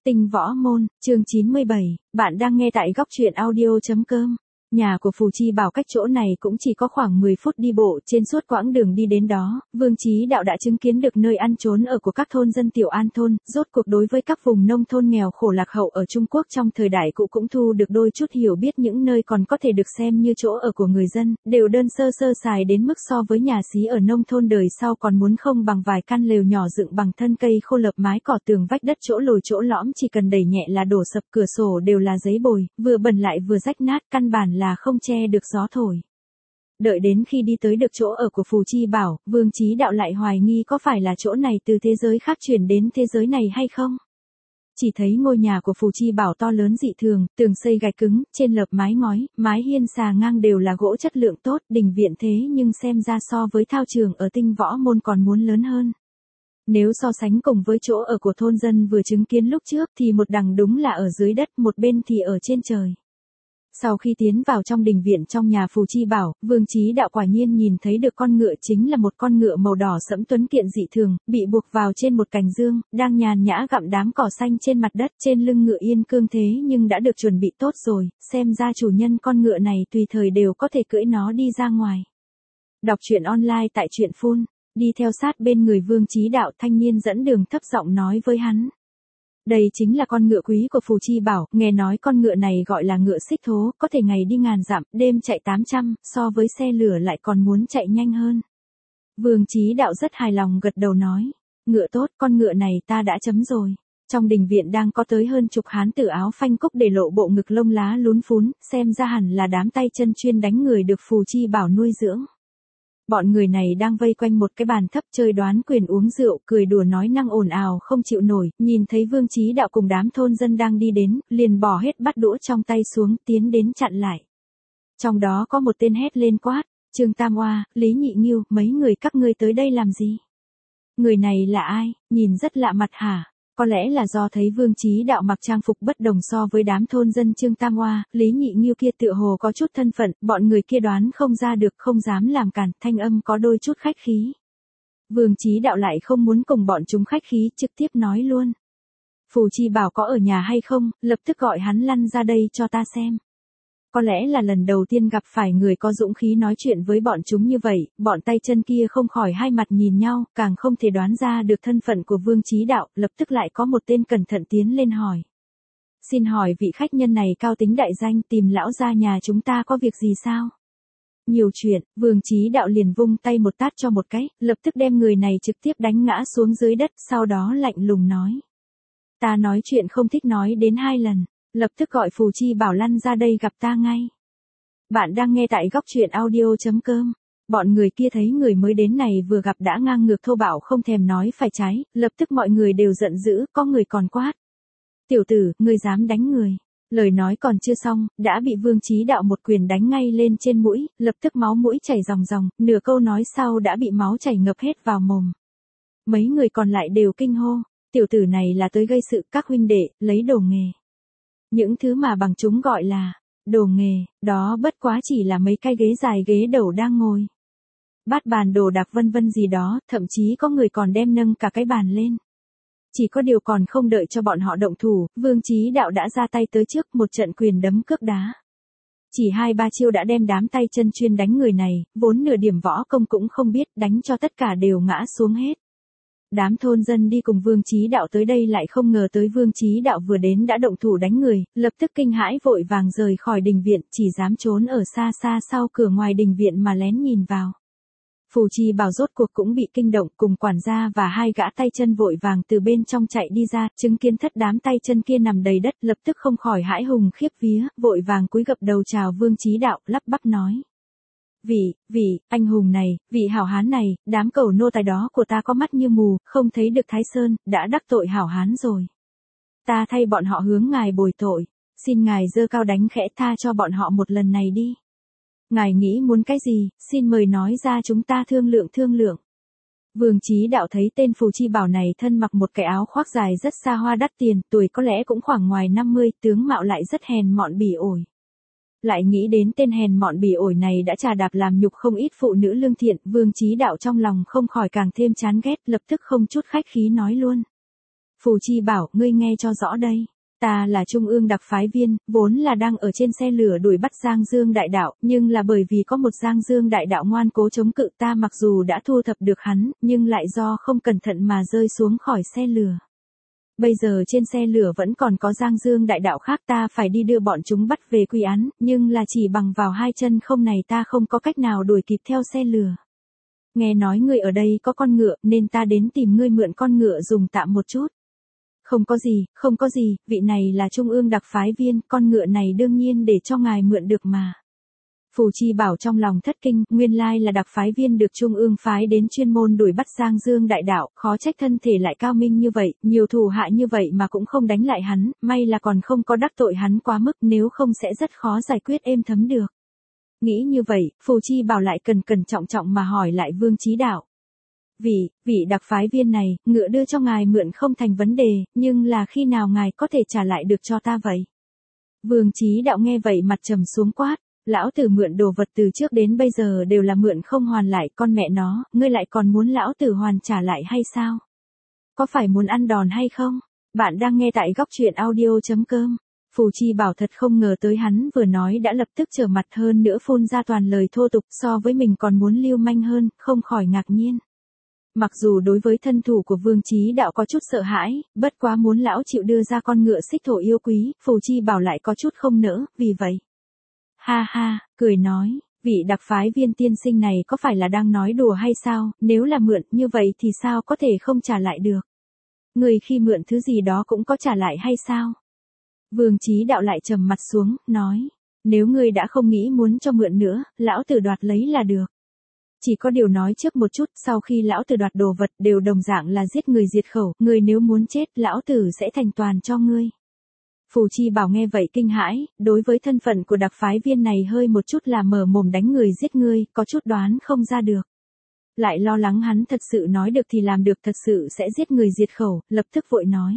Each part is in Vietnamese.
Tinh Võ Môn, chương 97, bạn đang nghe tại góc truyện audio.com. Nhà của Phù Chi Bảo cách chỗ này cũng chỉ có khoảng 10 phút đi bộ, trên suốt quãng đường đi đến đó, Vương Chí Đạo đã chứng kiến được nơi ăn trốn ở của các thôn dân Tiểu An thôn, rốt cuộc đối với các vùng nông thôn nghèo khổ lạc hậu ở Trung Quốc trong thời đại cũ cũng thu được đôi chút hiểu biết những nơi còn có thể được xem như chỗ ở của người dân, đều đơn sơ sơ sài đến mức so với nhà xí ở nông thôn đời sau còn muốn không bằng vài căn lều nhỏ dựng bằng thân cây khô lợp mái cỏ tường vách đất chỗ lồi chỗ lõm chỉ cần đẩy nhẹ là đổ sập, cửa sổ đều là giấy bồi, vừa bẩn lại vừa rách nát, căn bản là không che được gió thổi. Đợi đến khi đi tới được chỗ ở của Phù Chi Bảo, Vương Chí Đạo lại hoài nghi có phải là chỗ này từ thế giới khác chuyển đến thế giới này hay không. Chỉ thấy ngôi nhà của Phù Chi Bảo to lớn dị thường, tường xây gạch cứng, trên lợp mái ngói, mái hiên xà ngang đều là gỗ chất lượng tốt, đình viện thế nhưng xem ra so với thao trường ở Tinh Võ Môn còn muốn lớn hơn. Nếu so sánh cùng với chỗ ở của thôn dân vừa chứng kiến lúc trước thì một đằng đúng là ở dưới đất, một bên thì ở trên trời. Sau khi tiến vào trong đình viện trong nhà Phù Chi Bảo, Vương Chí Đạo quả nhiên nhìn thấy được con ngựa chính là một con ngựa màu đỏ sẫm tuấn kiệt dị thường, bị buộc vào trên một cành dương, đang nhàn nhã gặm đám cỏ xanh trên mặt đất, trên lưng ngựa yên cương thế nhưng đã được chuẩn bị tốt rồi, xem ra chủ nhân con ngựa này tùy thời đều có thể cưỡi nó đi ra ngoài. Đọc truyện online tại truyện Phun, đi theo sát bên người Vương Chí Đạo, thanh niên dẫn đường thấp giọng nói với hắn. Đây chính là con ngựa quý của Phù Chi Bảo, nghe nói con ngựa này gọi là ngựa xích thố, có thể ngày đi ngàn dặm, đêm chạy 800, so với xe lửa lại còn muốn chạy nhanh hơn. Vương Chí Đạo rất hài lòng gật đầu nói, ngựa tốt, con ngựa này ta đã chấm rồi. Trong đình viện đang có tới hơn chục hán tử áo phanh cúc để lộ bộ ngực lông lá lún phún, xem ra hẳn là đám tay chân chuyên đánh người được Phù Chi Bảo nuôi dưỡng. Bọn người này đang vây quanh một cái bàn thấp chơi đoán quyền uống rượu, cười đùa nói năng ồn ào không chịu nổi, nhìn thấy Vương Chí Đạo cùng đám thôn dân đang đi đến, liền bỏ hết bát đũa trong tay xuống, tiến đến chặn lại. Trong đó có một tên hét lên quát, Trương Tam Oa, Lý Nhị Nghiêu, mấy người các ngươi tới đây làm gì? Người này là ai, nhìn rất lạ mặt hả? Có lẽ là do thấy Vương Chí Đạo mặc trang phục bất đồng so với đám thôn dân Trương Tam Oa, Lý Nhị Nghiêu kia tựa hồ có chút thân phận, bọn người kia đoán không ra được, không dám làm cản, thanh âm có đôi chút khách khí. Vương Chí Đạo lại không muốn cùng bọn chúng khách khí, trực tiếp nói luôn. Phù Chi Bảo có ở nhà hay không, lập tức gọi hắn lăn ra đây cho ta xem. Có lẽ là lần đầu tiên gặp phải người có dũng khí nói chuyện với bọn chúng như vậy, bọn tay chân kia không khỏi hai mặt nhìn nhau, càng không thể đoán ra được thân phận của Vương Chí Đạo, lập tức lại có một tên cẩn thận tiến lên hỏi. Xin hỏi vị khách nhân này cao tính đại danh, tìm lão gia nhà chúng ta có việc gì sao? Nhiều chuyện, Vương Chí Đạo liền vung tay một tát cho một cái, lập tức đem người này trực tiếp đánh ngã xuống dưới đất, sau đó lạnh lùng nói. Ta nói chuyện không thích nói đến 2 lần. Lập tức gọi Phù Chi Bảo lăn ra đây gặp ta ngay. Bạn đang nghe tại góc truyện audio.com. Bọn người kia thấy người mới đến này vừa gặp đã ngang ngược thô bạo không thèm nói phải trái, lập tức mọi người đều giận dữ, có người còn quát. Tiểu tử, ngươi dám đánh người. Lời nói còn chưa xong, đã bị Vương Chí Đạo một quyền đánh ngay lên trên mũi, lập tức máu mũi chảy ròng ròng, nửa câu nói sau đã bị máu chảy ngập hết vào mồm. Mấy người còn lại đều kinh hô, tiểu tử này là tới gây sự, các huynh đệ, lấy đồ nghề. Những thứ mà bằng chúng gọi là đồ nghề, đó bất quá chỉ là mấy cái ghế dài ghế đầu đang ngồi. Bát bàn đồ đạc vân vân gì đó, thậm chí có người còn đem nâng cả cái bàn lên. Chỉ có điều còn không đợi cho bọn họ động thủ, Vương Chí Đạo đã ra tay tới trước, một trận quyền đấm cước đá. Chỉ 2-3 chiêu đã đem đám tay chân chuyên đánh người này, vốn nửa điểm võ công cũng không biết, đánh cho tất cả đều ngã xuống hết. Đám thôn dân đi cùng Vương Chí Đạo tới đây lại không ngờ tới Vương Chí Đạo vừa đến đã động thủ đánh người, lập tức kinh hãi vội vàng rời khỏi đình viện, chỉ dám trốn ở xa xa sau cửa ngoài đình viện mà lén nhìn vào. Phù Chi Bảo rốt cuộc cũng bị kinh động, cùng quản gia và 2 gã tay chân vội vàng từ bên trong chạy đi ra, chứng kiến thất đám tay chân kia nằm đầy đất, lập tức không khỏi hãi hùng khiếp vía, vội vàng cúi gập đầu chào Vương Chí Đạo, lắp bắp nói. Vị, anh hùng này, vị hảo hán này, đám cẩu nô tài đó của ta có mắt như mù, không thấy được Thái Sơn, đã đắc tội hảo hán rồi. Ta thay bọn họ hướng ngài bồi tội, xin ngài giơ cao đánh khẽ tha cho bọn họ một lần này đi. Ngài nghĩ muốn cái gì, xin mời nói ra chúng ta thương lượng. Vương Chí Đạo thấy tên Phù Chi Bảo này thân mặc một cái áo khoác dài rất xa hoa đắt tiền, tuổi có lẽ cũng khoảng ngoài 50, tướng mạo lại rất hèn mọn bỉ ổi. Lại nghĩ đến tên hèn mọn bỉ ổi này đã trà đạp làm nhục không ít phụ nữ lương thiện, Vương Chí Đạo trong lòng không khỏi càng thêm chán ghét, lập tức không chút khách khí nói luôn. Phù Chi bảo, ngươi nghe cho rõ đây. Ta là trung ương đặc phái viên, vốn là đang ở trên xe lửa đuổi bắt Giang Dương đại đạo, nhưng là bởi vì có một Giang Dương đại đạo ngoan cố chống cự ta, mặc dù đã thu thập được hắn, nhưng lại do không cẩn thận mà rơi xuống khỏi xe lửa. Bây giờ trên xe lửa vẫn còn có Giang Dương đại đạo khác, ta phải đi đưa bọn chúng bắt về quy án, nhưng là chỉ bằng vào hai chân không này ta không có cách nào đuổi kịp theo xe lửa. Nghe nói ngươi ở đây có con ngựa nên ta đến tìm ngươi mượn con ngựa dùng tạm một chút. Không có gì, vị này là trung ương đặc phái viên, con ngựa này đương nhiên để cho ngài mượn được mà. Phù Chi bảo trong lòng thất kinh, nguyên lai là đặc phái viên được trung ương phái đến chuyên môn đuổi bắt Giang Dương đại đạo, khó trách thân thể lại cao minh như vậy, nhiều thù hại như vậy mà cũng không đánh lại hắn, may là còn không có đắc tội hắn quá mức, nếu không sẽ rất khó giải quyết êm thấm được. Nghĩ như vậy, Phù Chi bảo lại cẩn trọng mà hỏi lại Vương Chí Đạo. Vị đặc phái viên này, ngựa đưa cho ngài mượn không thành vấn đề, nhưng là khi nào ngài có thể trả lại được cho ta vậy? Vương Chí Đạo nghe vậy mặt trầm xuống quát, lão tử mượn đồ vật từ trước đến bây giờ đều là mượn không hoàn lại, con mẹ nó, ngươi lại còn muốn lão tử hoàn trả lại hay sao? Có phải muốn ăn đòn hay không? Bạn đang nghe tại góc truyện audio.com. Phù Chi bảo thật không ngờ tới hắn vừa nói đã lập tức trở mặt, hơn nữa phun ra toàn lời thô tục, so với mình còn muốn lưu manh hơn, không khỏi ngạc nhiên. Mặc dù đối với thân thủ của Vương Chí Đạo có chút sợ hãi, bất quá muốn lão chịu đưa ra con ngựa xích thổ yêu quý, Phù Chi bảo lại có chút không nỡ, vì vậy. Ha ha, cười nói, vị đặc phái viên tiên sinh này có phải là đang nói đùa hay sao, nếu là mượn như vậy thì sao có thể không trả lại được. Người khi mượn thứ gì đó cũng có trả lại hay sao? Vương Chí Đạo lại trầm mặt xuống, nói, nếu ngươi đã không nghĩ muốn cho mượn nữa, lão tử đoạt lấy là được. Chỉ có điều nói trước một chút, sau khi lão tử đoạt đồ vật đều đồng dạng là giết người diệt khẩu, ngươi nếu muốn chết, lão tử sẽ thành toàn cho ngươi. Phù Chi bảo nghe vậy kinh hãi, đối với thân phận của đặc phái viên này hơi một chút là mở mồm đánh người giết ngươi, có chút đoán không ra được. Lại lo lắng hắn thật sự nói được thì làm được, thật sự sẽ giết người diệt khẩu, lập tức vội nói.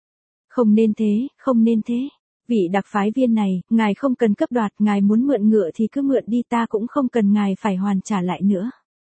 Không nên thế. Vị đặc phái viên này, ngài không cần cấp đoạt, ngài muốn mượn ngựa thì cứ mượn đi, ta cũng không cần ngài phải hoàn trả lại nữa.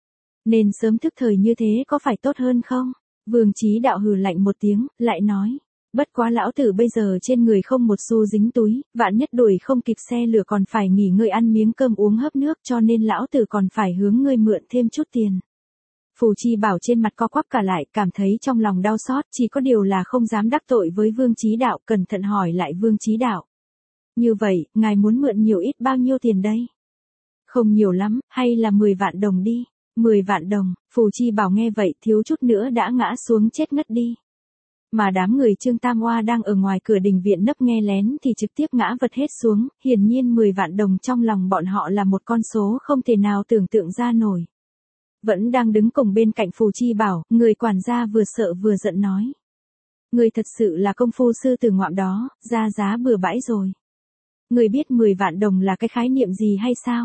Nên sớm thức thời như thế có phải tốt hơn không? Vương Chí Đạo hừ lạnh một tiếng, lại nói. Bất quá lão tử bây giờ trên người không một xu dính túi, vạn nhất đuổi không kịp xe lửa còn phải nghỉ ngơi ăn miếng cơm uống hớp nước, cho nên lão tử còn phải hướng ngươi mượn thêm chút tiền. Phù Chi bảo trên mặt co quắp cả lại, cảm thấy trong lòng đau xót, chỉ có điều là không dám đắc tội với Vương Chí Đạo, cẩn thận hỏi lại Vương Chí Đạo. Như vậy, ngài muốn mượn nhiều ít bao nhiêu tiền đây? Không nhiều lắm, hay là 10 vạn đồng đi. 10 vạn đồng, Phù Chi bảo nghe vậy thiếu chút nữa đã ngã xuống chết ngất đi. Mà đám người Trương Tam Oa đang ở ngoài cửa đình viện nấp nghe lén thì trực tiếp ngã vật hết xuống, hiển nhiên 10 vạn đồng trong lòng bọn họ là một con số không thể nào tưởng tượng ra nổi. Vẫn đang đứng cùng bên cạnh Phù Chi bảo, người quản gia vừa sợ vừa giận nói. Người thật sự là công phu sư tử ngoạm đó, ra giá bừa bãi rồi. Người biết 10 vạn đồng là cái khái niệm gì hay sao?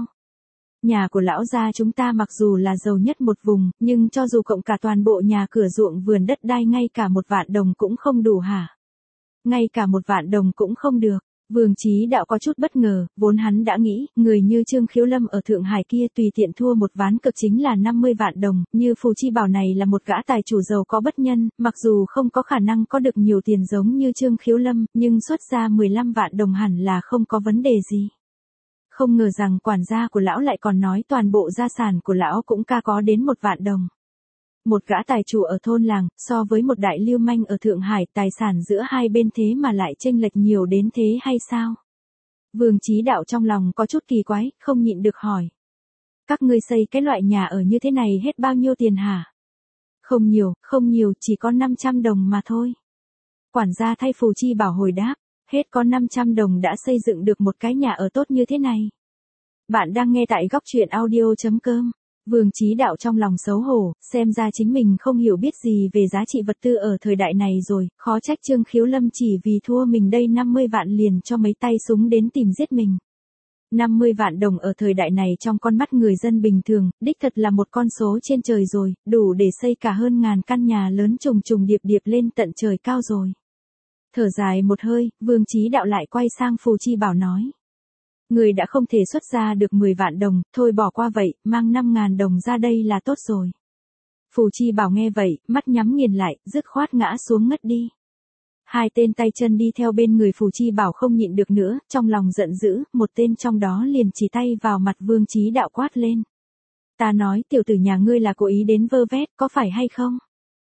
Nhà của lão gia chúng ta mặc dù là giàu nhất một vùng, nhưng cho dù cộng cả toàn bộ nhà cửa ruộng vườn đất đai ngay cả 1 vạn đồng cũng không đủ hả? Ngay cả 1 vạn đồng cũng không được. Vương Chí Đạo có chút bất ngờ, vốn hắn đã nghĩ, người như Trương Khiếu Lâm ở Thượng Hải kia tùy tiện thua một ván cược chính là 50 vạn đồng, như Phù Chi bảo này là một gã tài chủ giàu có bất nhân, mặc dù không có khả năng có được nhiều tiền giống như Trương Khiếu Lâm, nhưng xuất ra 15 vạn đồng hẳn là không có vấn đề gì. Không ngờ rằng quản gia của lão lại còn nói toàn bộ gia sản của lão cũng có đến 1 vạn đồng. Một gã tài chủ ở thôn làng, so với một đại lưu manh ở Thượng Hải, tài sản giữa hai bên thế mà lại chênh lệch nhiều đến thế hay sao? Vương Chí Đạo trong lòng có chút kỳ quái, không nhịn được hỏi. Các ngươi xây cái loại nhà ở như thế này hết bao nhiêu tiền hả? Không nhiều, chỉ có 500 đồng mà thôi. Quản gia thay Phù Chi bảo hồi đáp, hết có 500 đồng đã xây dựng được một cái nhà ở tốt như thế này. Bạn đang nghe tại góc truyện audio.com. Vương Chí Đạo trong lòng xấu hổ, xem ra chính mình không hiểu biết gì về giá trị vật tư ở thời đại này rồi, khó trách Trương Khiếu Lâm chỉ vì thua mình đây 50 vạn liền cho mấy tay súng đến tìm giết mình. 50 vạn đồng ở thời đại này trong con mắt người dân bình thường, đích thật là một con số trên trời rồi, đủ để xây cả hơn ngàn căn nhà lớn trùng trùng điệp điệp lên tận trời cao rồi. Thở dài một hơi, Vương Chí Đạo lại quay sang Phù Chi bảo nói. Người đã không thể xuất ra được 10 vạn đồng, thôi bỏ qua vậy, mang 5.000 đồng ra đây là tốt rồi. Phù Chi bảo nghe vậy, mắt nhắm nghiền lại, dứt khoát ngã xuống ngất đi. Hai tên tay chân đi theo bên người Phù Chi Bảo không nhịn được nữa, trong lòng giận dữ, một tên trong đó liền chỉ tay vào mặt Vương Chí Đạo quát lên. Ta nói tiểu tử nhà ngươi là cố ý đến vơ vét, có phải hay không?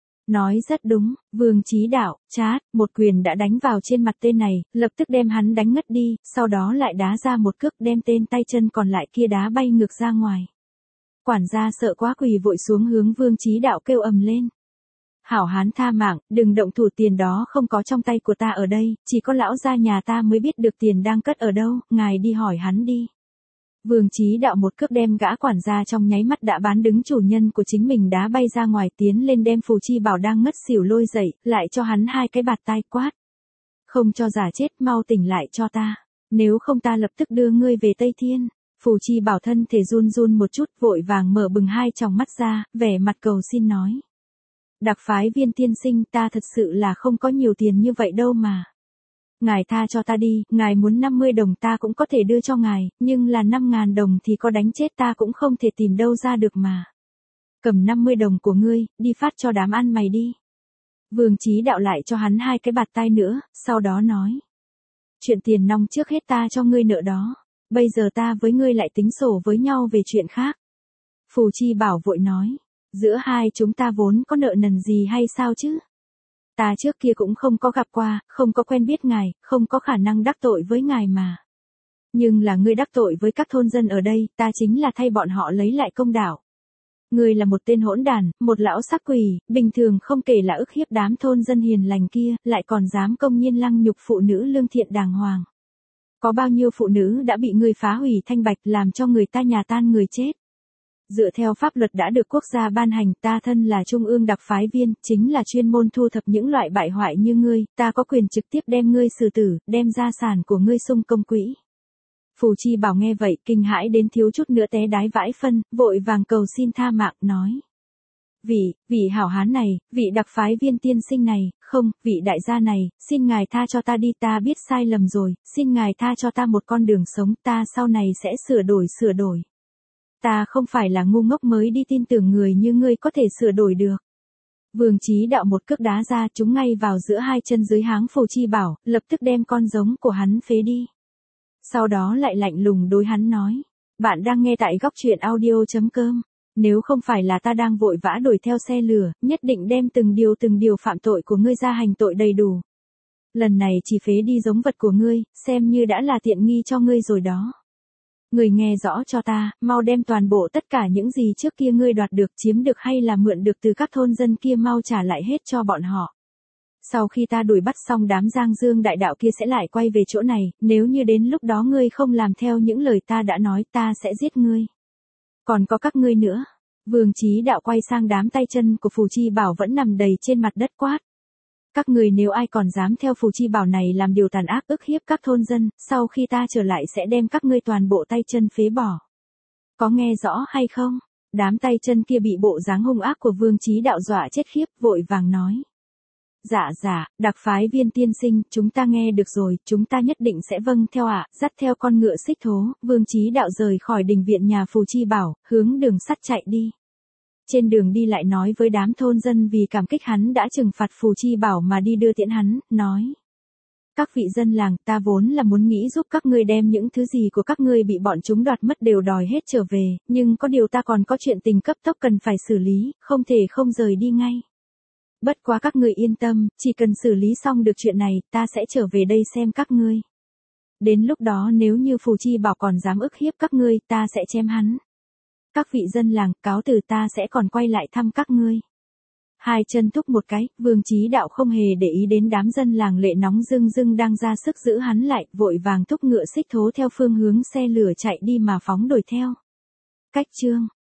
Nói rất đúng, Vương Chí Đạo, chát, một quyền đã đánh vào trên mặt tên này, lập tức đem hắn đánh ngất đi, sau đó lại đá ra một cước đem tên tay chân còn lại kia đá bay ngược ra ngoài. Quản gia sợ quá quỳ vội xuống hướng Vương Chí Đạo kêu ầm lên. Hảo hán tha mạng, đừng động thủ, tiền đó không có trong tay của ta ở đây, chỉ có lão gia nhà ta mới biết được tiền đang cất ở đâu, ngài đi hỏi hắn đi. Vương Chí Đạo một cước đem gã quản gia trong nháy mắt đã bán đứng chủ nhân của chính mình đá bay ra ngoài, tiến lên đem Phù Chi Bảo đang ngất xỉu lôi dậy, lại cho hắn hai cái bạt tai quát. Không cho giả chết, mau tỉnh lại cho ta, nếu không ta lập tức đưa ngươi về Tây Thiên. Phù Chi Bảo thân thể run run một chút, vội vàng mở bừng hai tròng mắt ra, vẻ mặt cầu xin nói. Đặc phái viên tiên sinh, ta thật sự là không có nhiều tiền như vậy đâu mà. Ngài tha cho ta đi, ngài muốn 50 đồng ta cũng có thể đưa cho ngài, nhưng là 5.000 đồng thì có đánh chết ta cũng không thể tìm đâu ra được mà. Cầm 50 đồng của ngươi, đi phát cho đám ăn mày đi. Vương Chí Đạo lại cho hắn hai cái bạt tai nữa, sau đó nói. Chuyện tiền nong trước hết ta cho ngươi nợ đó, bây giờ ta với ngươi lại tính sổ với nhau về chuyện khác. Phù Chi Bảo vội nói. Giữa hai chúng ta vốn có nợ nần gì hay sao chứ? Ta trước kia cũng không có gặp qua, không có quen biết ngài, không có khả năng đắc tội với ngài mà. Nhưng là ngươi đắc tội với các thôn dân ở đây, ta chính là thay bọn họ lấy lại công đạo. Ngươi là một tên hỗn đàn, một lão sắc quỷ, bình thường không kể là ức hiếp đám thôn dân hiền lành kia, lại còn dám công nhiên lăng nhục phụ nữ lương thiện đàng hoàng. Có bao nhiêu phụ nữ đã bị ngươi phá hủy thanh bạch, làm cho người ta nhà tan người chết. Dựa theo pháp luật đã được quốc gia ban hành, ta thân là trung ương đặc phái viên, chính là chuyên môn thu thập những loại bại hoại như ngươi, ta có quyền trực tiếp đem ngươi xử tử, đem gia sản của ngươi sung công quỹ. Phù Chi Bảo nghe vậy, kinh hãi đến thiếu chút nữa té đái vãi phân, vội vàng cầu xin tha mạng, nói. Vị hảo hán này, vị đặc phái viên tiên sinh này, không, vị đại gia này, xin ngài tha cho ta đi, ta biết sai lầm rồi, xin ngài tha cho ta một con đường sống, ta sau này sẽ sửa đổi. Ta không phải là ngu ngốc mới đi tin tưởng người như ngươi có thể sửa đổi được. Vương Chí Đạo một cước đá ra, trúng ngay vào giữa hai chân dưới háng Phù Chi Bảo, lập tức đem con giống của hắn phế đi. Sau đó lại lạnh lùng đối hắn nói. Bạn đang nghe tại góc truyện audio.com. Nếu không phải là ta đang vội vã đuổi theo xe lửa, nhất định đem từng điều phạm tội của ngươi ra hành tội đầy đủ. Lần này chỉ phế đi giống vật của ngươi, xem như đã là tiện nghi cho ngươi rồi đó. Người nghe rõ cho ta, mau đem toàn bộ tất cả những gì trước kia ngươi đoạt được, chiếm được hay là mượn được từ các thôn dân kia mau trả lại hết cho bọn họ. Sau khi ta đuổi bắt xong đám Giang Dương đại đạo kia sẽ lại quay về chỗ này, nếu như đến lúc đó ngươi không làm theo những lời ta đã nói, ta sẽ giết ngươi. Còn có các ngươi nữa. Vương Chí Đạo quay sang đám tay chân của Phù Chi Bảo vẫn nằm đầy trên mặt đất quát. Các người nếu ai còn dám theo Phù Chi Bảo này làm điều tàn ác ức hiếp các thôn dân, sau khi ta trở lại sẽ đem các ngươi toàn bộ tay chân phế bỏ. Có nghe rõ hay không? Đám tay chân kia bị bộ dáng hung ác của Vương Chí Đạo dọa chết khiếp, vội vàng nói. Dạ, đặc phái viên tiên sinh, chúng ta nghe được rồi, chúng ta nhất định sẽ vâng theo ạ. Dắt theo con ngựa xích thố, Vương Chí Đạo rời khỏi đình viện nhà Phù Chi Bảo, hướng đường sắt chạy đi. Trên đường đi lại nói với đám thôn dân vì cảm kích hắn đã trừng phạt Phù Chi Bảo mà đi đưa tiễn hắn, nói. Các vị dân làng, ta vốn là muốn nghĩ giúp các ngươi đem những thứ gì của các ngươi bị bọn chúng đoạt mất đều đòi hết trở về, nhưng có điều ta còn có chuyện tình cấp tốc cần phải xử lý, không thể không rời đi ngay. Bất quá các ngươi yên tâm, chỉ cần xử lý xong được chuyện này, ta sẽ trở về đây xem các ngươi. Đến lúc đó nếu như Phù Chi Bảo còn dám ức hiếp các ngươi, ta sẽ chém hắn. Các vị dân làng, cáo từ, ta sẽ còn quay lại thăm các ngươi. Hai chân thúc một cái, Vương Chí Đạo không hề để ý đến đám dân làng lệ nóng rưng rưng đang ra sức giữ hắn lại, vội vàng thúc ngựa xích thố theo phương hướng xe lửa chạy đi mà phóng đuổi theo. Cách chương